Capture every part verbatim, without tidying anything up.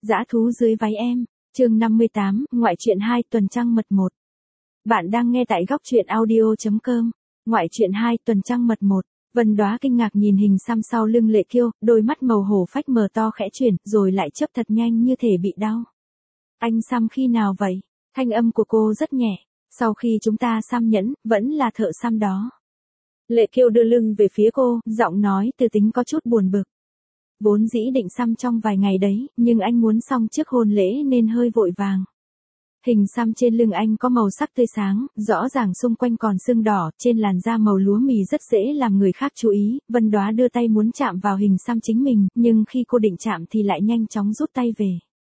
Dã thú dưới váy em, chương năm mươi tám, ngoại truyện hai tuần trăng mật một. Bạn đang nghe tại góc truyện audio chấm com, ngoại truyện hai tuần trăng mật một. Vân Đóa kinh ngạc nhìn hình xăm sau lưng Lệ Kiêu, đôi mắt màu hổ phách mờ to khẽ chuyển, rồi lại chớp thật nhanh như thể bị đau. Anh xăm khi nào vậy? Thanh âm của cô rất nhẹ, sau khi chúng ta xăm nhẫn, vẫn là thợ xăm đó. Lệ Kiêu đưa lưng về phía cô, giọng nói từ tính có chút buồn bực. Vốn dĩ định xăm trong vài ngày đấy, nhưng anh muốn xong trước hôn lễ nên hơi vội vàng. Hình xăm trên lưng anh có màu sắc tươi sáng, rõ ràng xung quanh còn sưng đỏ, trên làn da màu lúa mì rất dễ làm người khác chú ý. Vân Đóa đưa tay muốn chạm vào hình xăm chính mình, nhưng khi cô định chạm thì lại nhanh chóng rút tay về.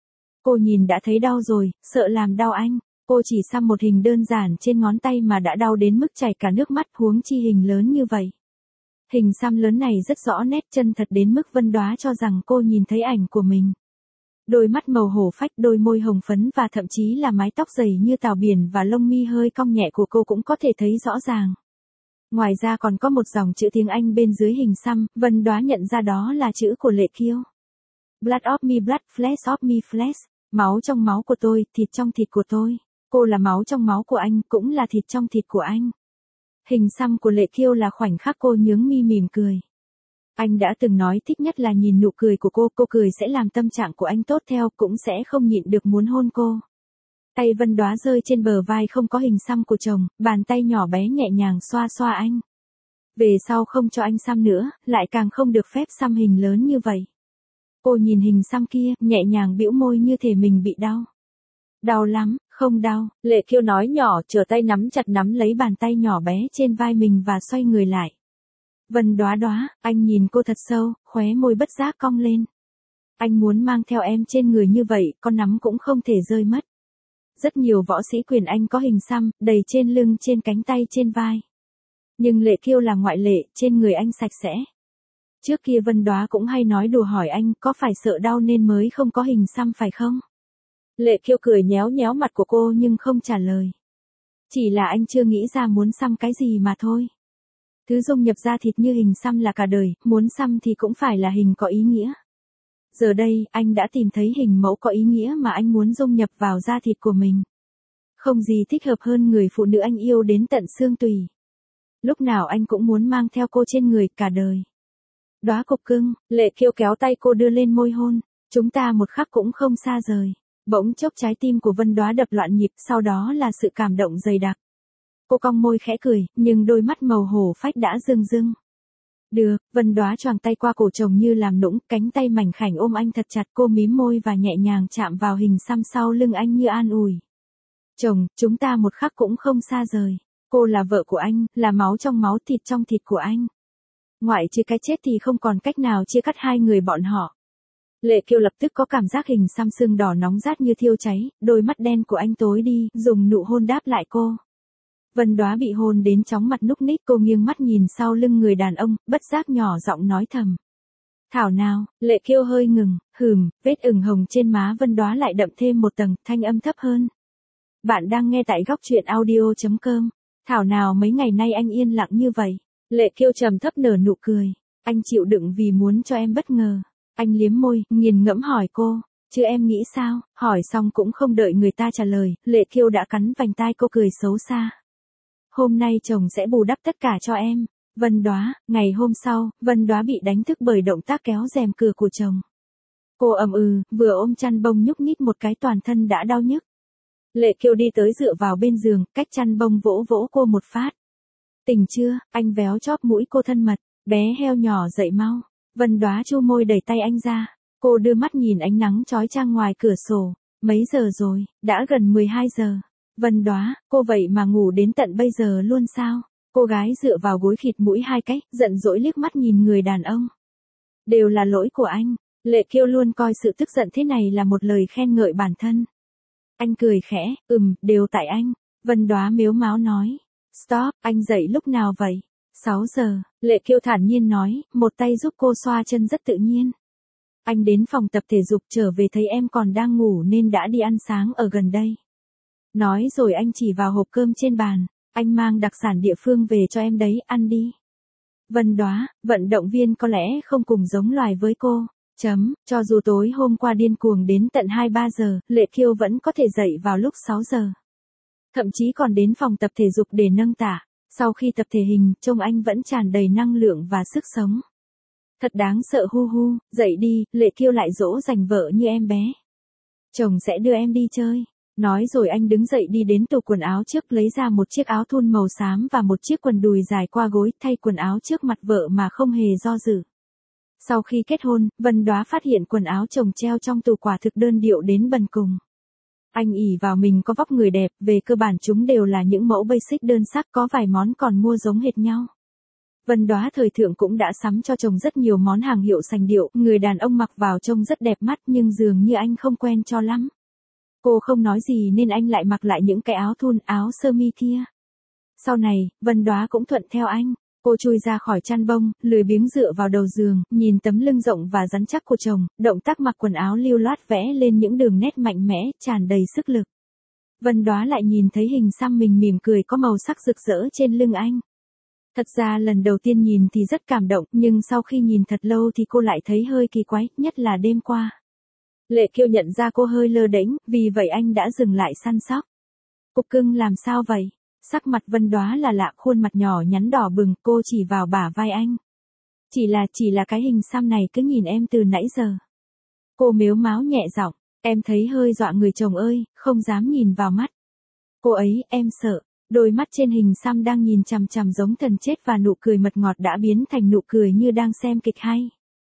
Cô nhìn đã thấy đau rồi, sợ làm đau anh. Cô chỉ xăm một hình đơn giản trên ngón tay mà đã đau đến mức chảy cả nước mắt, huống chi hình lớn như vậy. Hình xăm lớn này rất rõ nét chân thật đến mức Vân Đóa cho rằng cô nhìn thấy ảnh của mình. Đôi mắt màu hổ phách, đôi môi hồng phấn và thậm chí là mái tóc dày như tảo biển và lông mi hơi cong nhẹ của cô cũng có thể thấy rõ ràng. Ngoài ra còn có một dòng chữ tiếng Anh bên dưới hình xăm, Vân Đóa nhận ra đó là chữ của Lệ Kiêu. Blood of me blood, flesh of me flesh. Máu trong máu của tôi, thịt trong thịt của tôi. Cô là máu trong máu của anh, cũng là thịt trong thịt của anh. Hình xăm của Lệ Kiêu là khoảnh khắc cô nhướng mi mỉm cười. Anh đã từng nói thích nhất là nhìn nụ cười của cô, cô cười sẽ làm tâm trạng của anh tốt theo, cũng sẽ không nhịn được muốn hôn cô. Tay Vân Đóa rơi trên bờ vai không có hình xăm của chồng, bàn tay nhỏ bé nhẹ nhàng xoa xoa anh. Về sau không cho anh xăm nữa, lại càng không được phép xăm hình lớn như vậy. Cô nhìn hình xăm kia, nhẹ nhàng bĩu môi như thể mình bị đau. Đau lắm, không đau, Lệ Kiêu nói nhỏ, trở tay nắm chặt nắm lấy bàn tay nhỏ bé trên vai mình và xoay người lại. Vân Đóa Đóa, anh nhìn cô thật sâu, khóe môi bất giác cong lên. Anh muốn mang theo em trên người như vậy, con nắm cũng không thể rơi mất. Rất nhiều võ sĩ quyền Anh có hình xăm, đầy trên lưng, trên cánh tay, trên vai. Nhưng Lệ Kiêu là ngoại lệ, trên người anh sạch sẽ. Trước kia Vân Đóa cũng hay nói đùa hỏi anh, có phải sợ đau nên mới không có hình xăm phải không? Lệ Kiêu cười nhéo nhéo mặt của cô nhưng không trả lời. Chỉ là anh chưa nghĩ ra muốn xăm cái gì mà thôi. Thứ dung nhập da thịt như hình xăm là cả đời, muốn xăm thì cũng phải là hình có ý nghĩa. Giờ đây, anh đã tìm thấy hình mẫu có ý nghĩa mà anh muốn dung nhập vào da thịt của mình. Không gì thích hợp hơn người phụ nữ anh yêu đến tận xương tủy. Lúc nào anh cũng muốn mang theo cô trên người cả đời. Đóa cục cưng, Lệ Kiêu kéo tay cô đưa lên môi hôn. Chúng ta một khắc cũng không xa rời. Bỗng chốc trái tim của Vân Đóa đập loạn nhịp, sau đó là sự cảm động dày đặc. Cô cong môi khẽ cười, nhưng đôi mắt màu hổ phách đã rưng rưng. Được, Vân Đóa choàng tay qua cổ chồng như làm nũng, cánh tay mảnh khảnh ôm anh thật chặt, cô mím môi và nhẹ nhàng chạm vào hình xăm sau lưng anh như an ủi. Chồng, chúng ta một khắc cũng không xa rời. Cô là vợ của anh, là máu trong máu, thịt trong thịt của anh. Ngoại trừ cái chết thì không còn cách nào chia cắt hai người bọn họ. Lệ Kiêu lập tức có cảm giác hình xăm sưng đỏ nóng rát như thiêu cháy, đôi mắt đen của anh tối đi, dùng nụ hôn đáp lại cô. Vân Đóa bị hôn đến chóng mặt núc ních, cô nghiêng mắt nhìn sau lưng người đàn ông, bất giác nhỏ giọng nói thầm. Thảo nào, Lệ Kiêu hơi ngừng, hừm, vết ửng hồng trên má Vân Đóa lại đậm thêm một tầng, thanh âm thấp hơn. Bạn đang nghe tại góc truyện audio chấm com. Thảo nào mấy ngày nay anh yên lặng như vậy. Lệ Kiêu trầm thấp nở nụ cười. Anh chịu đựng vì muốn cho em bất ngờ. Anh liếm môi, nghiền ngẫm hỏi cô. Chứ em nghĩ sao? Hỏi xong cũng không đợi người ta trả lời, Lệ Kiêu đã cắn vành tai cô cười xấu xa. Hôm nay chồng sẽ bù đắp tất cả cho em. Vân Đóa, ngày hôm sau, Vân Đóa bị đánh thức bởi động tác kéo rèm cửa của chồng. Cô ầm ừ, vừa ôm chăn bông nhúc nhích một cái toàn thân đã đau nhức. Lệ Kiêu đi tới dựa vào bên giường, cách chăn bông vỗ vỗ cô một phát. Tỉnh chưa? Anh véo chóp mũi cô thân mật. Bé heo nhỏ dậy mau. Vân Đóa chu môi đẩy tay anh ra. Cô đưa mắt nhìn ánh nắng chói chang ngoài cửa sổ. Mấy giờ rồi? Đã gần mười hai giờ. Vân Đóa, cô vậy mà ngủ đến tận bây giờ luôn sao? Cô gái dựa vào gối khịt mũi hai cách, giận dỗi liếc mắt nhìn người đàn ông. Đều là lỗi của anh. Lệ Kiêu luôn coi sự tức giận thế này là một lời khen ngợi bản thân. Anh cười khẽ, ừm, đều tại anh. Vân Đóa mếu máo nói. Stop, anh dậy lúc nào vậy? sáu giờ, Lệ Kiêu thản nhiên nói, một tay giúp cô xoa chân rất tự nhiên. Anh đến phòng tập thể dục trở về thấy em còn đang ngủ nên đã đi ăn sáng ở gần đây. Nói rồi anh chỉ vào hộp cơm trên bàn, anh mang đặc sản địa phương về cho em đấy, ăn đi. Vân Đóa, vận động viên có lẽ không cùng giống loài với cô, Chấm, cho dù tối hôm qua điên cuồng đến tận hai ba giờ, Lệ Kiêu vẫn có thể dậy vào lúc sáu giờ. Thậm chí còn đến phòng tập thể dục để nâng tạ. Sau khi tập thể hình, trông anh vẫn tràn đầy năng lượng và sức sống. Thật đáng sợ hu hu, dậy đi, Lệ Kiêu lại dỗ dành vợ như em bé. Chồng sẽ đưa em đi chơi. Nói rồi anh đứng dậy đi đến tủ quần áo trước lấy ra một chiếc áo thun màu xám và một chiếc quần đùi dài qua gối thay quần áo trước mặt vợ mà không hề do dự. Sau khi kết hôn, Vân Đóa phát hiện quần áo chồng treo trong tủ quả thực đơn điệu đến bần cùng. Anh ỷ vào mình có vóc người đẹp, về cơ bản chúng đều là những mẫu basic đơn sắc, có vài món còn mua giống hệt nhau. Vân Đóa thời thượng cũng đã sắm cho chồng rất nhiều món hàng hiệu sành điệu, người đàn ông mặc vào trông rất đẹp mắt nhưng dường như anh không quen cho lắm. Cô không nói gì nên anh lại mặc lại những cái áo thun, áo sơ mi kia. Sau này, Vân Đóa cũng thuận theo anh. Cô chui ra khỏi chăn bông, lười biếng dựa vào đầu giường, nhìn tấm lưng rộng và rắn chắc của chồng, động tác mặc quần áo lưu loát vẽ lên những đường nét mạnh mẽ, tràn đầy sức lực. Vân Đóa lại nhìn thấy hình xăm mình mỉm cười có màu sắc rực rỡ trên lưng anh. Thật ra lần đầu tiên nhìn thì rất cảm động, nhưng sau khi nhìn thật lâu thì cô lại thấy hơi kỳ quái, nhất là đêm qua. Lệ Kiêu nhận ra cô hơi lơ đễnh, vì vậy anh đã dừng lại săn sóc. Cục cưng làm sao vậy? Sắc mặt Vân Đóa là lạ, khuôn mặt nhỏ nhắn đỏ bừng, cô chỉ vào bả vai anh. Chỉ là, chỉ là cái hình xăm này cứ nhìn em từ nãy giờ. Cô mếu máo nhẹ giọng, em thấy hơi dọa người chồng ơi, không dám nhìn vào mắt. Cô ấy, em sợ, đôi mắt trên hình xăm đang nhìn chằm chằm giống thần chết và nụ cười mật ngọt đã biến thành nụ cười như đang xem kịch hay.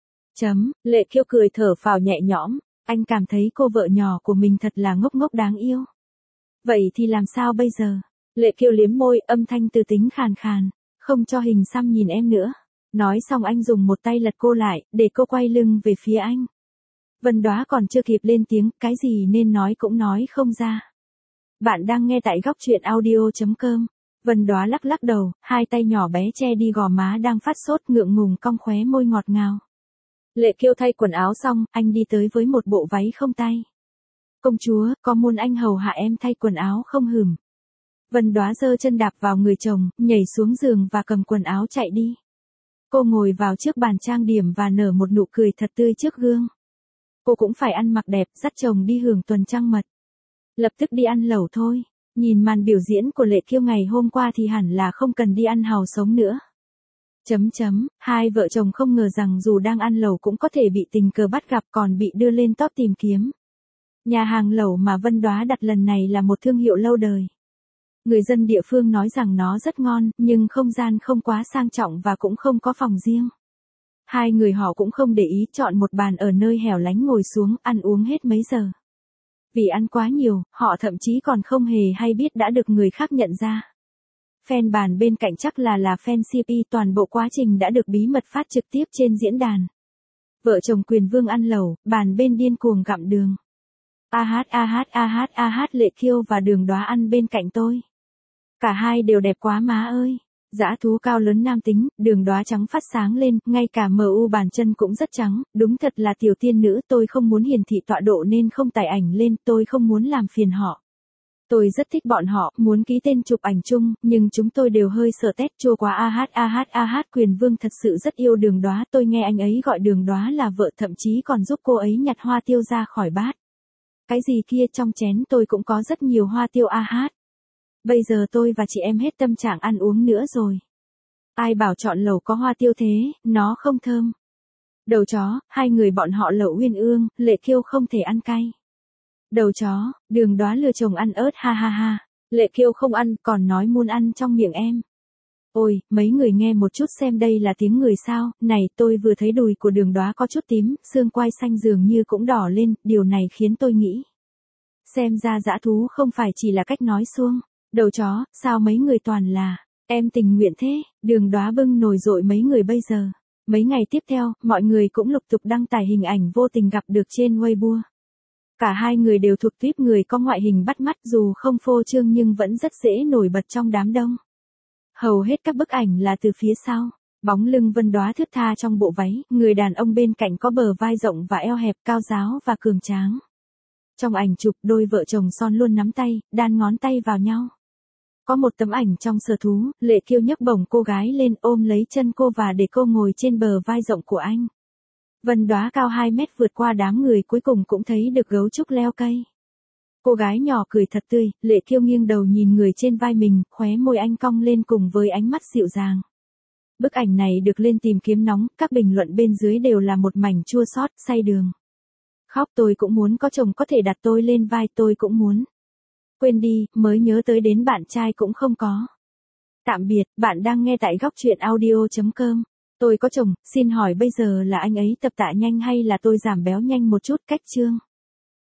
Chấm, Lệ Kiêu cười thở phào nhẹ nhõm, anh cảm thấy cô vợ nhỏ của mình thật là ngốc ngốc đáng yêu. Vậy thì làm sao bây giờ? Lệ Kiêu liếm môi, âm thanh từ tính khàn khàn, không cho hình xăm nhìn em nữa. Nói xong anh dùng một tay lật cô lại, để cô quay lưng về phía anh. Vân Đóa còn chưa kịp lên tiếng, cái gì nên nói cũng nói không ra. Bạn đang nghe tại góc truyện audio chấm com. Vân Đóa lắc lắc đầu, hai tay nhỏ bé che đi gò má đang phát sốt, ngượng ngùng cong khóe môi ngọt ngào. Lệ Kiêu thay quần áo xong, anh đi tới với một bộ váy không tay. Công chúa, có muốn anh hầu hạ em thay quần áo không hừm? Vân Đóa giơ chân đạp vào người chồng, nhảy xuống giường và cầm quần áo chạy đi. Cô ngồi vào trước bàn trang điểm và nở một nụ cười thật tươi trước gương. Cô cũng phải ăn mặc đẹp, dắt chồng đi hưởng tuần trăng mật. Lập tức đi ăn lẩu thôi. Nhìn màn biểu diễn của Lệ Kiêu ngày hôm qua thì hẳn là không cần đi ăn hàu sống nữa. Chấm chấm, hai vợ chồng không ngờ rằng dù đang ăn lẩu cũng có thể bị tình cờ bắt gặp, còn bị đưa lên top tìm kiếm. Nhà hàng lẩu mà Vân Đóa đặt lần này là một thương hiệu lâu đời. Người dân địa phương nói rằng nó rất ngon, nhưng không gian không quá sang trọng và cũng không có phòng riêng. Hai người họ cũng không để ý, chọn một bàn ở nơi hẻo lánh ngồi xuống, ăn uống hết mấy giờ. Vì ăn quá nhiều, họ thậm chí còn không hề hay biết đã được người khác nhận ra. Fan bàn bên cạnh chắc là là fan xê pê, toàn bộ quá trình đã được bí mật phát trực tiếp trên diễn đàn. Vợ chồng Quyền Vương ăn lẩu, bàn bên điên cuồng gặm đường. A hát a hát a hát a hát Lệ Kiêu và Đường Đóa ăn bên cạnh tôi. Cả hai đều đẹp quá má ơi. Dã thú cao lớn nam tính, Đường Đóa trắng phát sáng lên, ngay cả mờ u bàn chân cũng rất trắng, đúng thật là tiểu tiên nữ, tôi không muốn hiển thị tọa độ nên không tải ảnh lên, tôi không muốn làm phiền họ. Tôi rất thích bọn họ, muốn ký tên chụp ảnh chung, nhưng chúng tôi đều hơi sợ tét chua quá a hát a hát a hát Quyền Vương thật sự rất yêu Đường Đóa, tôi nghe anh ấy gọi Đường Đóa là vợ, thậm chí còn giúp cô ấy nhặt hoa tiêu ra khỏi bát. Cái gì kia, trong chén tôi cũng có rất nhiều hoa tiêu a hát. Bây giờ tôi và chị em hết tâm trạng ăn uống nữa rồi. Ai bảo chọn lẩu có hoa tiêu thế, nó không thơm. Đầu chó, hai người bọn họ lẩu uyên ương, Lệ Kiêu không thể ăn cay. Đầu chó, Đường Đóa lừa chồng ăn ớt ha ha ha. Lệ Kiêu không ăn, còn nói muốn ăn trong miệng em. Ôi, mấy người nghe một chút xem đây là tiếng người sao, này tôi vừa thấy đùi của Đường Đóa có chút tím, xương quai xanh dường như cũng đỏ lên, điều này khiến tôi nghĩ. Xem ra dã thú không phải chỉ là cách nói suông. Đầu chó, sao mấy người toàn là, em tình nguyện thế, Đường Đóa bưng nổi dội mấy người bây giờ. Mấy ngày tiếp theo, mọi người cũng lục tục đăng tải hình ảnh vô tình gặp được trên Weibo. Cả hai người đều thuộc tuýp người có ngoại hình bắt mắt, dù không phô trương nhưng vẫn rất dễ nổi bật trong đám đông. Hầu hết các bức ảnh là từ phía sau, bóng lưng Vân Đóa thướt tha trong bộ váy, người đàn ông bên cạnh có bờ vai rộng và eo hẹp, cao ráo và cường tráng. Trong ảnh chụp, đôi vợ chồng son luôn nắm tay, đan ngón tay vào nhau. Có một tấm ảnh trong sở thú, Lệ Kiêu nhấc bổng cô gái lên, ôm lấy chân cô và để cô ngồi trên bờ vai rộng của anh. Vân Đóa cao hai mét vượt qua đám người cuối cùng cũng thấy được gấu trúc leo cây. Cô gái nhỏ cười thật tươi, Lệ Kiêu nghiêng đầu nhìn người trên vai mình, khóe môi anh cong lên cùng với ánh mắt dịu dàng. Bức ảnh này được lên tìm kiếm nóng, các bình luận bên dưới đều là một mảnh chua xót, say đường. Khóc tôi cũng muốn có chồng có thể đặt tôi lên vai tôi cũng muốn. Quên đi, mới nhớ tới đến bạn trai cũng không có. Tạm biệt, bạn đang nghe tại góc truyện audio chấm com. Tôi có chồng, xin hỏi bây giờ là anh ấy tập tạ nhanh hay là tôi giảm béo nhanh một chút, cách chương.